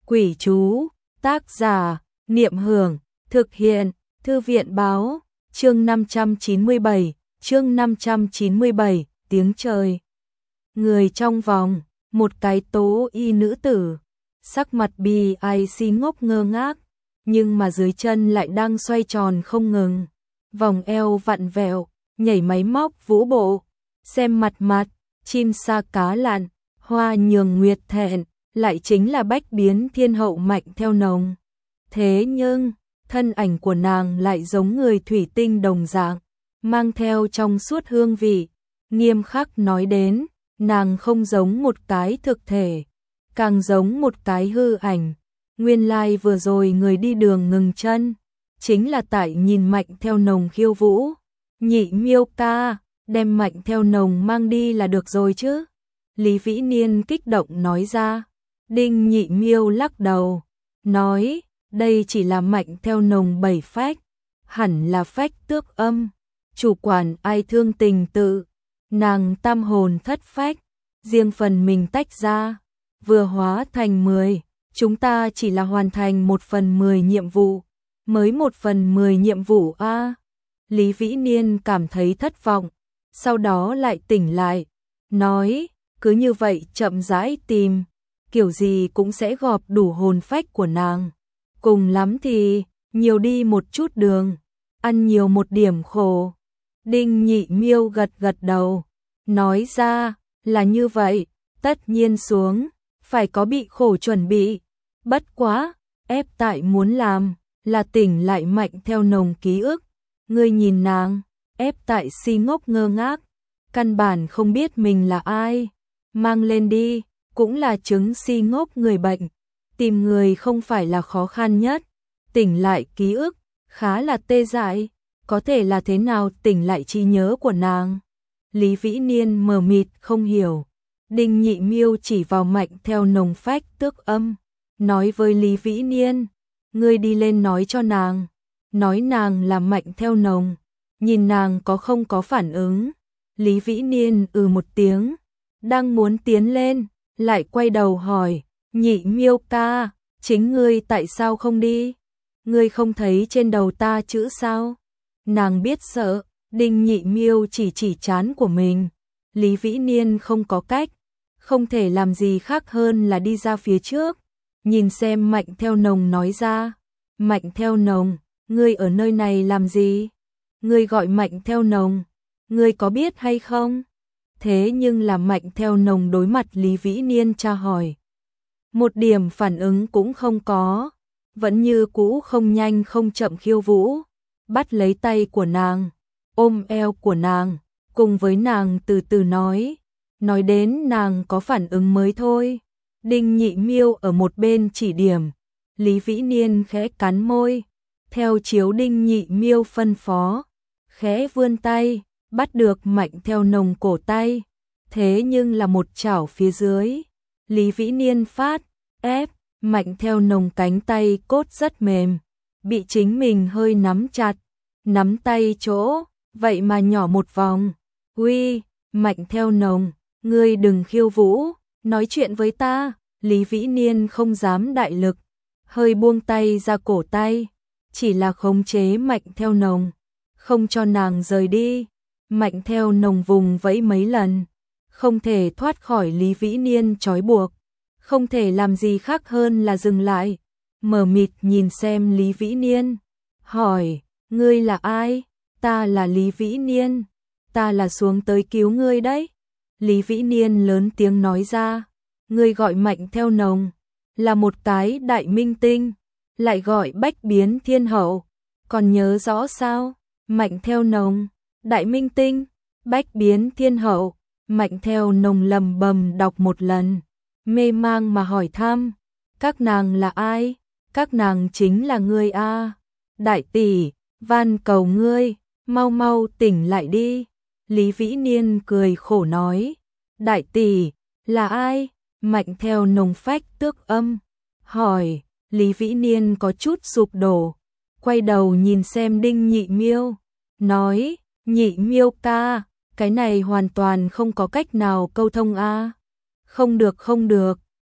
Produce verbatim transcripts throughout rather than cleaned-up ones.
Quỷ chú, tác giả, Niệm Hưởng, thực hiện, Thư viện báo, chương năm trăm chín mươi bảy, chương năm trăm chín mươi bảy, tiếng trời. Người trong vòng, một cái tố y nữ tử, sắc mặt bi ai xi ngốc ngơ ngác, nhưng mà dưới chân lại đang xoay tròn không ngừng, vòng eo vặn vẹo, nhảy máy móc vũ bộ, xem mặt mặt, chim sa cá lặn, hoa nhường nguyệt thẹn, lại chính là bách biến thiên hậu Mạnh Theo Nồng. Thế nhưng, thân ảnh của nàng lại giống người thủy tinh đồng dạng, mang theo trong suốt hương vị, nghiêm khắc nói đến, nàng không giống một cái thực thể, càng giống một cái hư ảnh. Nguyên lai like vừa rồi người đi đường ngừng chân, chính là tại nhìn Mạnh Theo Nồng khiêu vũ. Nhị Miêu ca, đem Mạnh Theo Nồng mang đi là được rồi chứ? Lý Vĩ Niên kích động nói ra. Đinh Nhị Miêu lắc đầu, nói, đây chỉ là Mạnh Theo Nồng bảy phách, hẳn là phách tước âm, chủ quản ai thương tình tự, nàng tam hồn thất phách, riêng phần mình tách ra, vừa hóa thành mười, chúng ta chỉ là hoàn thành một phần mười nhiệm vụ, mới một phần mười nhiệm vụ a. Lý Vĩ Niên cảm thấy thất vọng, sau đó lại tỉnh lại, nói, cứ như vậy chậm rãi tìm, kiểu gì cũng sẽ gọp đủ hồn phách của nàng. Cùng lắm thì, nhiều đi một chút đường, ăn nhiều một điểm khổ. Đinh Nhị Miêu gật gật đầu, nói ra, là như vậy, tất nhiên xuống, phải có bị khổ chuẩn bị. Bất quá, ép tại muốn làm, là tỉnh lại Mạnh Theo Nồng ký ức. Ngươi nhìn nàng, ép tại si ngốc ngơ ngác, căn bản không biết mình là ai. Mang lên đi, cũng là chứng si ngốc người bệnh, tìm người không phải là khó khăn nhất. Tỉnh lại ký ức, khá là tê dại, có thể là thế nào tỉnh lại trí nhớ của nàng? Lý Vĩ Niên mờ mịt không hiểu. Đinh Nhị Miêu chỉ vào Mạnh Theo Nồng phách tước âm, nói với Lý Vĩ Niên, ngươi đi lên nói cho nàng, nói nàng là Mạnh Theo Nồng, nhìn nàng có không có phản ứng. Lý Vĩ Niên ừ một tiếng, đang muốn tiến lên, lại quay đầu hỏi, Nhị Miêu ca, chính ngươi tại sao không đi? Ngươi không thấy trên đầu ta chữ sao? Nàng biết sợ, Đinh Nhị Miêu chỉ chỉ trán của mình. Lý Vĩ Niên không có cách, không thể làm gì khác hơn là đi ra phía trước, nhìn xem Mạnh Theo Nồng nói ra. Mạnh Theo Nồng, ngươi ở nơi này làm gì? Ngươi gọi Mạnh Theo Nồng, ngươi có biết hay không? Thế nhưng là Mạnh Theo Nồng đối mặt Lý Vĩ Niên tra hỏi, một điểm phản ứng cũng không có, vẫn như cũ không nhanh không chậm khiêu vũ, bắt lấy tay của nàng, ôm eo của nàng, cùng với nàng từ từ nói, nói đến nàng có phản ứng mới thôi. Đinh Nhị Miêu ở một bên chỉ điểm, Lý Vĩ Niên khẽ cắn môi, theo chiếu Đinh Nhị Miêu phân phó, khẽ vươn tay, bắt được Mạnh Theo Nồng cổ tay, thế nhưng là một chảo phía dưới. Lý Vĩ Niên phát, ép, Mạnh Theo Nồng cánh tay cốt rất mềm, bị chính mình hơi nắm chặt, nắm tay chỗ, vậy mà nhỏ một vòng. Uy, Mạnh Theo Nồng, ngươi đừng khiêu vũ, nói chuyện với ta. Lý Vĩ Niên không dám đại lực, hơi buông tay ra cổ tay, chỉ là khống chế Mạnh Theo Nồng, không cho nàng rời đi. Mạnh Theo Nồng vùng vẫy mấy lần, không thể thoát khỏi Lý Vĩ Niên trói buộc, không thể làm gì khác hơn là dừng lại, mờ mịt nhìn xem Lý Vĩ Niên, hỏi, ngươi là ai? Ta là Lý Vĩ Niên, ta là xuống tới cứu ngươi đấy. Lý Vĩ Niên lớn tiếng nói ra, ngươi gọi Mạnh Theo Nồng, là một cái đại minh tinh, lại gọi bách biến thiên hậu, còn nhớ rõ sao? Mạnh Theo Nồng, đại minh tinh, bách biến thiên hậu. Mạnh Theo Nồng lầm bầm đọc một lần, mê mang mà hỏi thăm, các nàng là ai? Các nàng chính là ngươi a. Đại tỷ, van cầu ngươi, mau mau tỉnh lại đi. Lý Vĩ Niên cười khổ nói, đại tỷ, là ai? Mạnh Theo Nồng phách tước âm, hỏi. Lý Vĩ Niên có chút sụp đổ, quay đầu nhìn xem Đinh Nhị Miêu, nói, Nhị Miêu ca, cái này hoàn toàn không có cách nào câu thông a. Không được không được,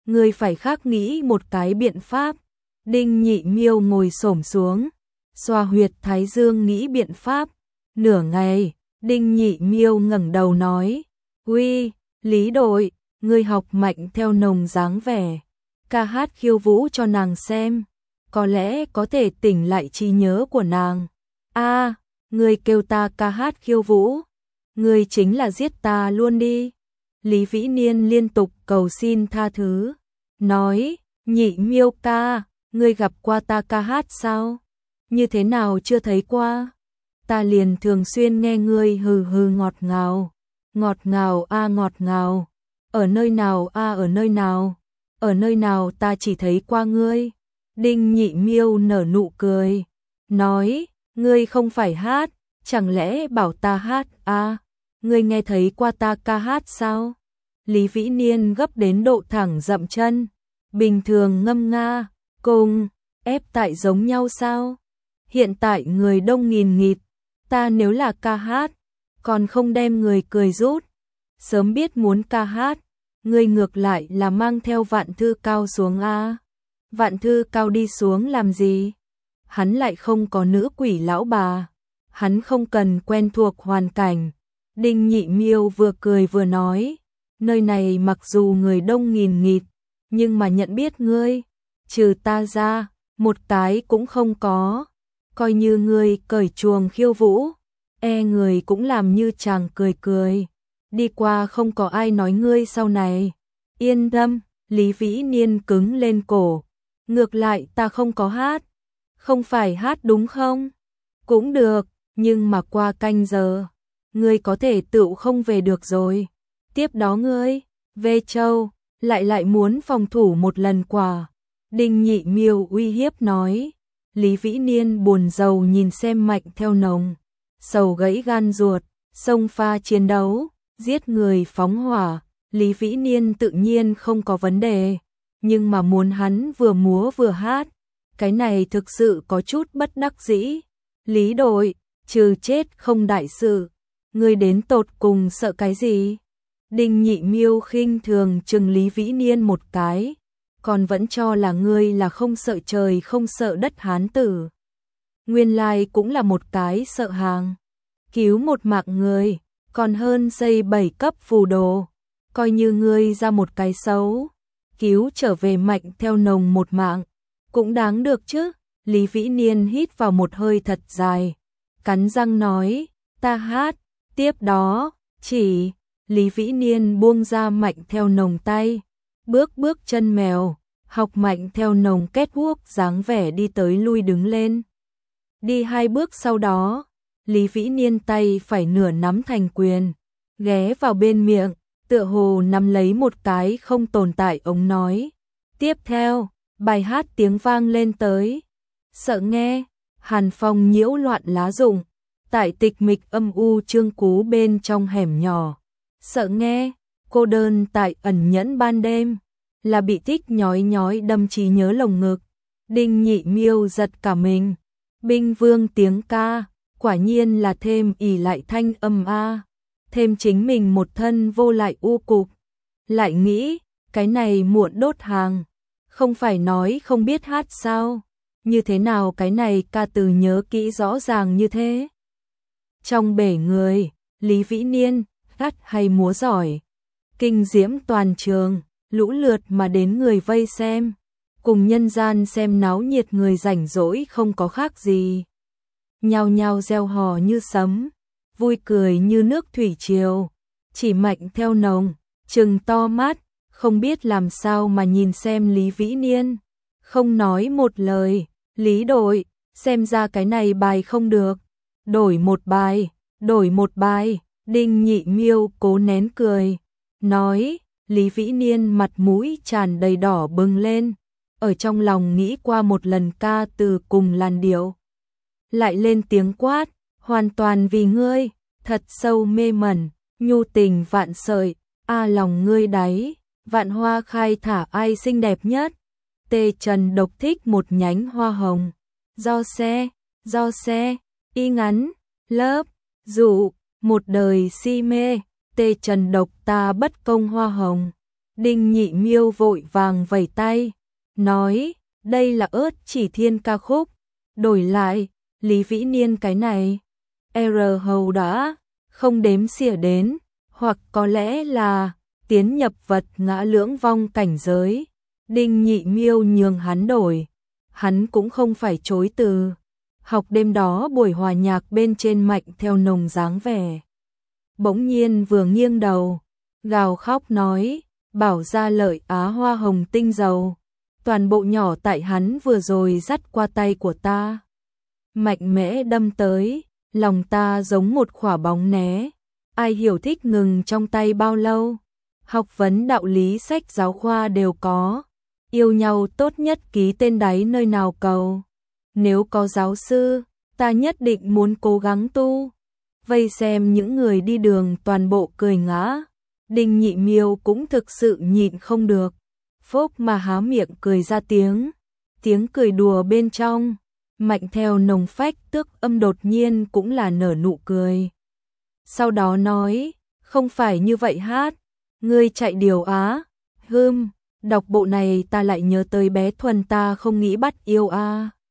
ngươi phải khác nghĩ một cái biện pháp. Đinh Nhị Miêu ngồi xổm xuống, xoa huyệt thái dương nghĩ biện pháp. Nửa ngày, Đinh Nhị Miêu ngẩng đầu nói, uy, Lý đội, ngươi học Mạnh Theo Nồng dáng vẻ, ca hát khiêu vũ cho nàng xem, có lẽ có thể tỉnh lại trí nhớ của nàng. A, ngươi kêu ta ca hát khiêu vũ, ngươi chính là giết ta luôn đi. Lý Vĩ Niên liên tục cầu xin tha thứ, nói, Nhị Miêu ca, ngươi gặp qua ta ca hát sao? Như thế nào chưa thấy qua? Ta liền thường xuyên nghe ngươi hừ hừ ngọt ngào, ngọt ngào a ngọt ngào, ở nơi nào a ở nơi nào, ở nơi nào ta chỉ thấy qua ngươi. Đinh Nhị Miêu nở nụ cười, nói, ngươi không phải hát, chẳng lẽ bảo ta hát a? Ngươi nghe thấy qua ta ca hát sao? Lý Vĩ Niên gấp đến độ thẳng dậm chân, bình thường ngâm nga, cùng, ép tại giống nhau sao? Hiện tại người đông nghìn nghịt, ta nếu là ca hát, còn không đem người cười rút. Sớm biết muốn ca hát, ngươi ngược lại là mang theo Vạn Thư Cao xuống a. Vạn Thư Cao đi xuống làm gì? Hắn lại không có nữ quỷ lão bà, hắn không cần quen thuộc hoàn cảnh. Đinh Nhị Miêu vừa cười vừa nói, nơi này mặc dù người đông nghìn nghịt, nhưng mà nhận biết ngươi, trừ ta ra, một cái cũng không có. Coi như ngươi cởi chuồng khiêu vũ, e người cũng làm như chàng cười cười. Đi qua không có ai nói ngươi sau này. Yên tâm, Lý Vĩ Niên cứng lên cổ. Ngược lại ta không có hát. Không phải hát đúng không? Cũng được, nhưng mà qua canh giờ, ngươi có thể tựu không về được rồi. Tiếp đó ngươi, về Châu, lại lại muốn phòng thủ một lần quả. Đinh Nhị Miêu uy hiếp nói. Lý Vĩ Niên buồn rầu nhìn xem Mạnh Theo Nồng, sầu gãy gan ruột, xông pha chiến đấu, giết người phóng hỏa. Lý Vĩ Niên tự nhiên không có vấn đề, nhưng mà muốn hắn vừa múa vừa hát, cái này thực sự có chút bất đắc dĩ. Lý đội, trừ chết không đại sự, ngươi đến tột cùng sợ cái gì? Đinh Nhị Miêu khinh thường chừng Lý Vĩ Niên một cái, còn vẫn cho là ngươi là không sợ trời không sợ đất hán tử. Nguyên lai cũng là một cái sợ hàng, cứu một mạng người, còn hơn xây bảy cấp phù đồ, coi như ngươi ra một cái xấu, cứu trở về Mạnh Theo Nồng một mạng, cũng đáng được chứ. Lý Vĩ Niên hít vào một hơi thật dài, cắn răng nói, ta hát, tiếp đó, chỉ, Lý Vĩ Niên buông ra Mạnh Theo Nồng tay, bước bước chân mèo, học Mạnh Theo Nồng kết guốc dáng vẻ đi tới lui đứng lên. Đi hai bước sau đó, Lý Vĩ Niên tay phải nửa nắm thành quyền, ghé vào bên miệng, tựa hồ nắm lấy một cái không tồn tại ống nói. Tiếp theo, bài hát tiếng vang lên tới. Sợ nghe, hàn phong nhiễu loạn lá rụng, tại tịch mịch âm u trương cú bên trong hẻm nhỏ. Sợ nghe, cô đơn tại ẩn nhẫn ban đêm, là bị tích nhói nhói đâm trí nhớ lồng ngực. Đinh Nhị Miêu giật cả mình. Binh Vương tiếng ca, quả nhiên là thêm ỉ lại thanh âm a, thêm chính mình một thân vô lại u cục. Lại nghĩ, cái này muộn đốt hàng, không phải nói không biết hát sao? Như thế nào cái này ca từ nhớ kỹ rõ ràng như thế? Trong bể người, Lý Vĩ Niên, hát hay múa giỏi, kinh diễm toàn trường, lũ lượt mà đến người vây xem, cùng nhân gian xem náo nhiệt người rảnh rỗi không có khác gì. Nhao nhao reo hò như sấm, vui cười như nước thủy triều, chỉ Mạnh Theo Nồng, trừng to mắt, không biết làm sao mà nhìn xem Lý Vĩ Niên, không nói một lời. Lý đội, xem ra cái này bài không được, đổi một bài, đổi một bài. Đinh Nhị Miêu cố nén cười, nói. Lý Vĩ Niên mặt mũi tràn đầy đỏ bừng lên, ở trong lòng nghĩ qua một lần ca từ cùng làn điệu, lại lên tiếng quát, hoàn toàn vì ngươi, thật sâu mê mẩn, nhu tình vạn sợi, a lòng ngươi đáy, vạn hoa khai thả ai xinh đẹp nhất. Tề Trần độc thích một nhánh hoa hồng, do xe, do xe, y ngắn, lớp, dụ, một đời si mê, Tề Trần độc ta bất công hoa hồng. Đinh Nhị Miêu vội vàng vẩy tay, nói, đây là ớt chỉ thiên ca khúc, đổi lại, Lý Vĩ Niên cái này, R hầu đã, không đếm xỉa đến, hoặc có lẽ là, tiến nhập vật ngã lưỡng vong cảnh giới. Đinh Nhị Miêu nhường hắn đổi, hắn cũng không phải chối từ. Học đêm đó buổi hòa nhạc bên trên Mạnh theo nồng dáng vẻ. Bỗng nhiên vừa nghiêng đầu, gào khóc nói, bảo ra lợi Á hoa hồng tinh dầu. Toàn bộ nhỏ tại hắn vừa rồi dắt qua tay của ta. Mạnh mẽ đâm tới, lòng ta giống một quả bóng né. Ai hiểu thích ngừng trong tay bao lâu. Học vấn đạo lý sách giáo khoa đều có. Yêu nhau tốt nhất ký tên đáy nơi nào cầu. Nếu có giáo sư, ta nhất định muốn cố gắng tu. Vây xem những người đi đường toàn bộ cười ngã. Đinh Nhị Miêu cũng thực sự nhịn không được. Phốc mà há miệng cười ra tiếng. Tiếng cười đùa bên trong. Mạnh theo nồng phách tức âm đột nhiên cũng là nở nụ cười. Sau đó nói, không phải như vậy hát. Ngươi chạy điều á. Hưm, đọc bộ này ta lại nhớ tới bé Thuần ta không nghĩ bắt yêu a.